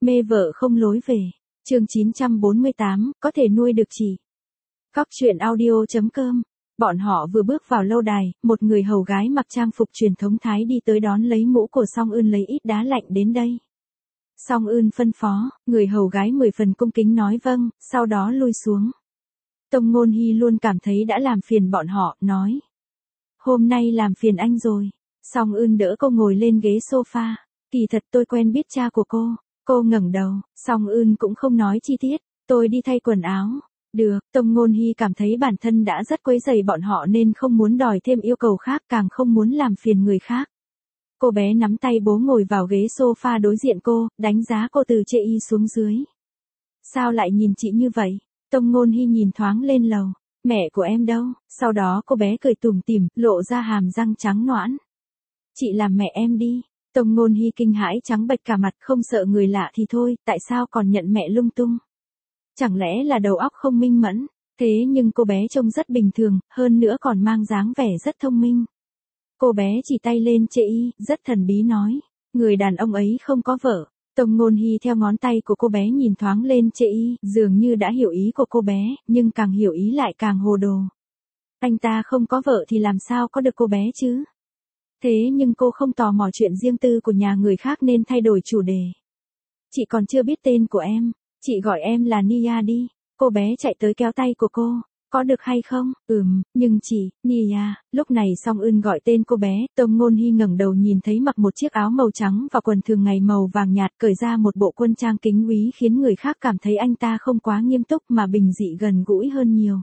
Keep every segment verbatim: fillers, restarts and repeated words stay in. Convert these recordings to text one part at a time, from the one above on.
Mê vợ không lối về. Chương chín trăm bốn mươi tám, có thể nuôi được chị. Cóc truyện audio chấm com. Bọn họ vừa bước vào lâu đài, một người hầu gái mặc trang phục truyền thống Thái đi tới đón lấy mũ của Song Ưn lấy ít đá lạnh đến đây. Song Ưn phân phó, người hầu gái mười phần cung kính nói vâng, sau đó lui xuống. Tông Ngôn Hy luôn cảm thấy đã làm phiền bọn họ, nói. Hôm nay làm phiền anh rồi. Song Ưn đỡ cô ngồi lên ghế sofa. Kỳ thật tôi quen biết cha của cô. Cô ngẩng đầu, Song Ưn cũng không nói chi tiết. Tôi đi thay quần áo. Được, Tông Ngôn Hy cảm thấy bản thân đã rất quấy rầy bọn họ nên không muốn đòi thêm yêu cầu khác, càng không muốn làm phiền người khác. Cô bé nắm tay bố ngồi vào ghế sofa đối diện cô, đánh giá cô từ trên y xuống dưới. Sao lại nhìn chị như vậy? Tông Ngôn Hy nhìn thoáng lên lầu. Mẹ của em đâu? Sau đó cô bé cười tủm tỉm, lộ ra hàm răng trắng nõn. Chị làm mẹ em đi. Tông Ngôn Hy kinh hãi trắng bệch cả mặt, không sợ người lạ thì thôi, tại sao còn nhận mẹ lung tung? Chẳng lẽ là đầu óc không minh mẫn? Thế nhưng cô bé trông rất bình thường, hơn nữa còn mang dáng vẻ rất thông minh. Cô bé chỉ tay lên chê y, rất thần bí nói. Người đàn ông ấy không có vợ. Tông Ngôn Hy theo ngón tay của cô bé nhìn thoáng lên chê y, dường như đã hiểu ý của cô bé, nhưng càng hiểu ý lại càng hồ đồ. Anh ta không có vợ thì làm sao có được cô bé chứ? Thế nhưng cô không tò mò chuyện riêng tư của nhà người khác nên thay đổi chủ đề. Chị còn chưa biết tên của em, chị gọi em là Nia đi. Cô bé chạy tới kéo tay của cô. Có được hay không? Ừm, nhưng chị, Nia. Lúc này Song Ưn gọi tên cô bé, Tông Ngôn Hy ngẩng đầu nhìn thấy mặc một chiếc áo màu trắng và quần thường ngày màu vàng nhạt, cởi ra một bộ quân trang kính úy khiến người khác cảm thấy anh ta không quá nghiêm túc mà bình dị gần gũi hơn nhiều.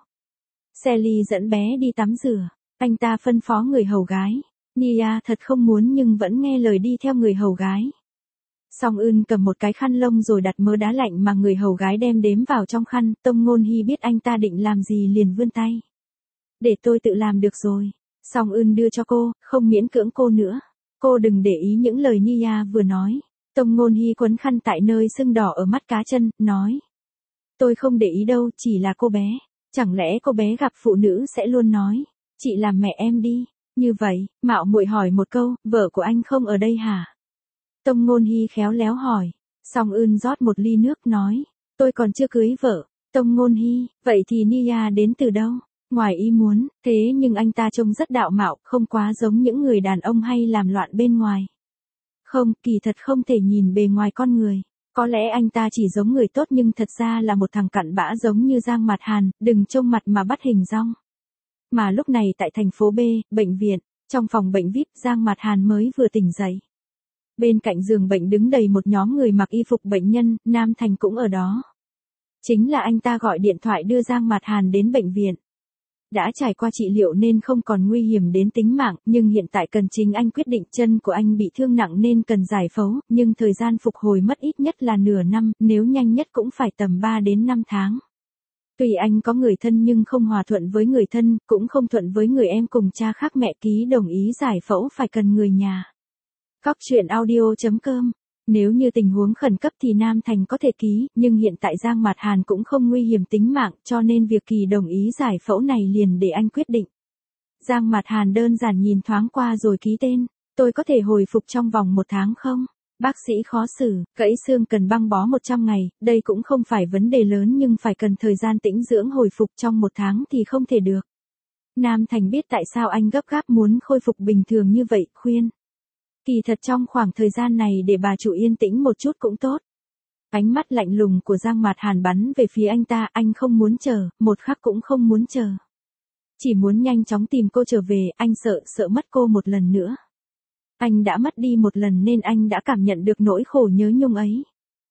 Sally dẫn bé đi tắm rửa. Anh ta phân phó người hầu gái. Nia thật không muốn nhưng vẫn nghe lời đi theo người hầu gái. Song Ưn cầm một cái khăn lông rồi đặt mớ đá lạnh mà người hầu gái đem đếm vào trong khăn, Tông Ngôn Hy biết anh ta định làm gì liền vươn tay. Để tôi tự làm được rồi. Song Ưn đưa cho cô, không miễn cưỡng cô nữa. Cô đừng để ý những lời Nia vừa nói. Tông Ngôn Hy quấn khăn tại nơi sưng đỏ ở mắt cá chân, nói. Tôi không để ý đâu, chỉ là cô bé. Chẳng lẽ cô bé gặp phụ nữ sẽ luôn nói, chị làm mẹ em đi. Như vậy, mạo muội hỏi một câu, vợ của anh không ở đây hả? Tông Ngôn Hy khéo léo hỏi. Song Ưn rót một ly nước nói. Tôi còn chưa cưới vợ. Tông Ngôn Hy, vậy thì Nia đến từ đâu? Ngoài ý muốn, thế nhưng anh ta trông rất đạo mạo, không quá giống những người đàn ông hay làm loạn bên ngoài. Không, kỳ thật không thể nhìn bề ngoài con người. Có lẽ anh ta chỉ giống người tốt nhưng thật ra là một thằng cặn bã giống như Giang Mạt Hàn, đừng trông mặt mà bắt hình dong. Mà lúc này tại thành phố B, bệnh viện, trong phòng bệnh vi ai pi, Giang Mạt Hàn mới vừa tỉnh dậy. Bên cạnh giường bệnh đứng đầy một nhóm người mặc y phục bệnh nhân, Nam Thành cũng ở đó. Chính là anh ta gọi điện thoại đưa Giang Mạt Hàn đến bệnh viện. Đã trải qua trị liệu nên không còn nguy hiểm đến tính mạng, nhưng hiện tại cần chính anh quyết định. Chân của anh bị thương nặng nên cần giải phẫu, nhưng thời gian phục hồi mất ít nhất là nửa năm, nếu nhanh nhất cũng phải tầm ba đến năm tháng. Tuy anh có người thân nhưng không hòa thuận với người thân, cũng không thuận với người em cùng cha khác mẹ, ký đồng ý giải phẫu phải cần người nhà. Cóc truyện audio chấm com. Nếu như tình huống khẩn cấp thì Nam Thành có thể ký, nhưng hiện tại Giang Mạt Hàn cũng không nguy hiểm tính mạng, cho nên việc kỳ đồng ý giải phẫu này liền để anh quyết định. Giang Mạt Hàn đơn giản nhìn thoáng qua rồi ký tên. Tôi có thể hồi phục trong vòng một tháng không? Bác sĩ khó xử, gãy xương cần băng bó một trăm ngày, đây cũng không phải vấn đề lớn nhưng phải cần thời gian tĩnh dưỡng hồi phục, trong một tháng thì không thể được. Nam Thành biết tại sao anh gấp gáp muốn khôi phục bình thường như vậy, khuyên. Kỳ thật trong khoảng thời gian này để bà chủ yên tĩnh một chút cũng tốt. Ánh mắt lạnh lùng của Giang Mạt Hàn bắn về phía anh ta, anh không muốn chờ, một khắc cũng không muốn chờ. Chỉ muốn nhanh chóng tìm cô trở về, anh sợ, sợ mất cô một lần nữa. Anh đã mất đi một lần nên anh đã cảm nhận được nỗi khổ nhớ nhung ấy.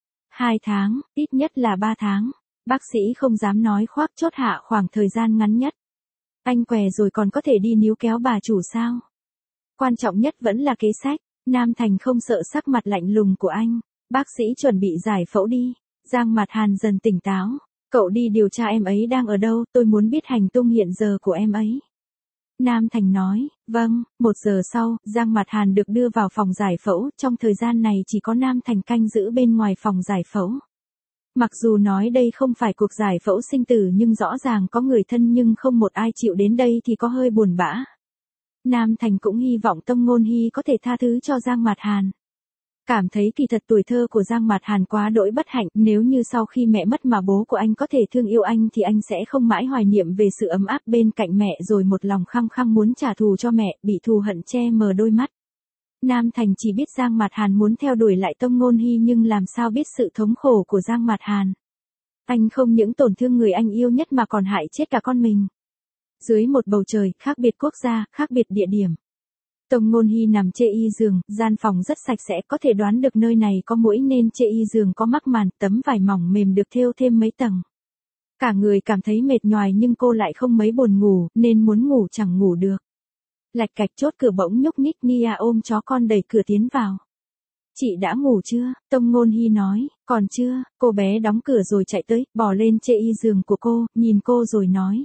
Hai tháng, ít nhất là ba tháng. Bác sĩ không dám nói khoác, chốt hạ khoảng thời gian ngắn nhất. Anh què rồi còn có thể đi níu kéo bà chủ sao? Quan trọng nhất vẫn là kế sách. Nam Thành không sợ sắc mặt lạnh lùng của anh. Bác sĩ chuẩn bị giải phẫu đi. Giang Mạt Hàn dần tỉnh táo. Cậu đi điều tra em ấy đang ở đâu, tôi muốn biết hành tung hiện giờ của em ấy. Nam Thành nói, vâng. Một giờ sau, Giang Mạt Hàn được đưa vào phòng giải phẫu, trong thời gian này chỉ có Nam Thành canh giữ bên ngoài phòng giải phẫu. Mặc dù nói đây không phải cuộc giải phẫu sinh tử nhưng rõ ràng có người thân nhưng không một ai chịu đến đây thì có hơi buồn bã. Nam Thành cũng hy vọng Tông Ngôn Hy có thể tha thứ cho Giang Mạt Hàn. Cảm thấy kỳ thật tuổi thơ của Giang Mạt Hàn quá đỗi bất hạnh, nếu như sau khi mẹ mất mà bố của anh có thể thương yêu anh thì anh sẽ không mãi hoài niệm về sự ấm áp bên cạnh mẹ rồi một lòng khăng khăng muốn trả thù cho mẹ, bị thù hận che mờ đôi mắt. Nam Thành chỉ biết Giang Mạt Hàn muốn theo đuổi lại Tông Ngôn Hy nhưng làm sao biết sự thống khổ của Giang Mạt Hàn. Anh không những tổn thương người anh yêu nhất mà còn hại chết cả con mình. Dưới một bầu trời, khác biệt quốc gia, khác biệt địa điểm. Tông Ngôn Hy nằm chê y giường, gian phòng rất sạch sẽ, có thể đoán được nơi này có muỗi nên chê y giường có mắc màn, tấm vải mỏng mềm được thêu thêm mấy tầng. Cả người cảm thấy mệt nhoài nhưng cô lại không mấy buồn ngủ, nên muốn ngủ chẳng ngủ được. Lạch cạch chốt cửa bỗng nhúc nhích, Nia ôm chó con đẩy cửa tiến vào. Chị đã ngủ chưa? Tông Ngôn Hy nói, còn chưa, cô bé đóng cửa rồi chạy tới, bò lên chê y giường của cô, nhìn cô rồi nói.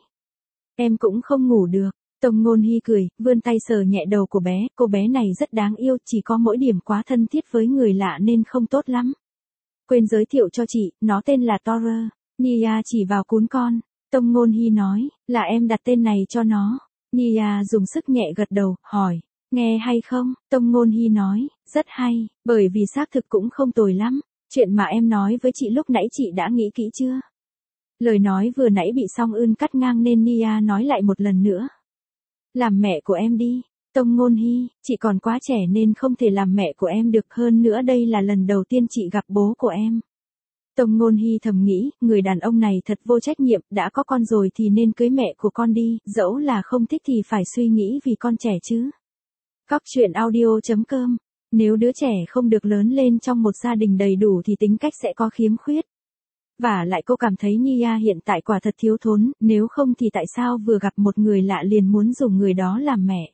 Em cũng không ngủ được. Tông Ngôn Hy cười, vươn tay sờ nhẹ đầu của bé, cô bé này rất đáng yêu, chỉ có mỗi điểm quá thân thiết với người lạ nên không tốt lắm. Quên giới thiệu cho chị, nó tên là Torer. Nia chỉ vào cún con. Tông Ngôn Hy nói, là em đặt tên này cho nó. Nia dùng sức nhẹ gật đầu, hỏi, nghe hay không? Tông Ngôn Hy nói, rất hay, bởi vì xác thực cũng không tồi lắm. Chuyện mà em nói với chị lúc nãy chị đã nghĩ kỹ chưa? Lời nói vừa nãy bị Song Eun cắt ngang nên Nia nói lại một lần nữa. Làm mẹ của em đi. Tông Ngôn Hy, chị còn quá trẻ nên không thể làm mẹ của em được, hơn nữa đây là lần đầu tiên chị gặp bố của em. Tông Ngôn Hy thầm nghĩ, người đàn ông này thật vô trách nhiệm, đã có con rồi thì nên cưới mẹ của con đi, dẫu là không thích thì phải suy nghĩ vì con trẻ chứ. Cóc truyện audio chấm com. Nếu đứa trẻ không được lớn lên trong một gia đình đầy đủ thì tính cách sẽ có khiếm khuyết. Và lại cô cảm thấy Nia hiện tại quả thật thiếu thốn, nếu không thì tại sao vừa gặp một người lạ liền muốn dùng người đó làm mẹ.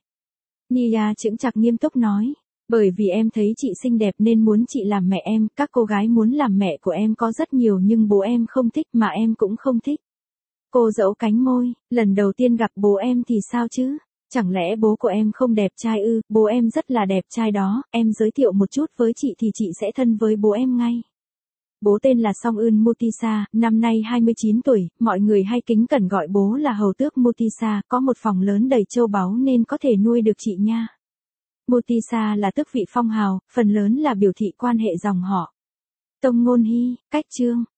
Nia chững chạc nghiêm túc nói, bởi vì em thấy chị xinh đẹp nên muốn chị làm mẹ em, các cô gái muốn làm mẹ của em có rất nhiều nhưng bố em không thích mà em cũng không thích. Cô giãu cánh môi, lần đầu tiên gặp bố em thì sao chứ? Chẳng lẽ bố của em không đẹp trai ư? Bố em rất là đẹp trai đó, em giới thiệu một chút với chị thì chị sẽ thân với bố em ngay. Bố tên là Song Eun Mutisa, năm nay hai mươi chín tuổi, mọi người hay kính cẩn gọi bố là hầu tước Mutisa, có một phòng lớn đầy châu báu nên có thể nuôi được chị nha. Mutisa là tước vị phong hào, phần lớn là biểu thị quan hệ dòng họ. Tông Ngôn Hy, cách chương.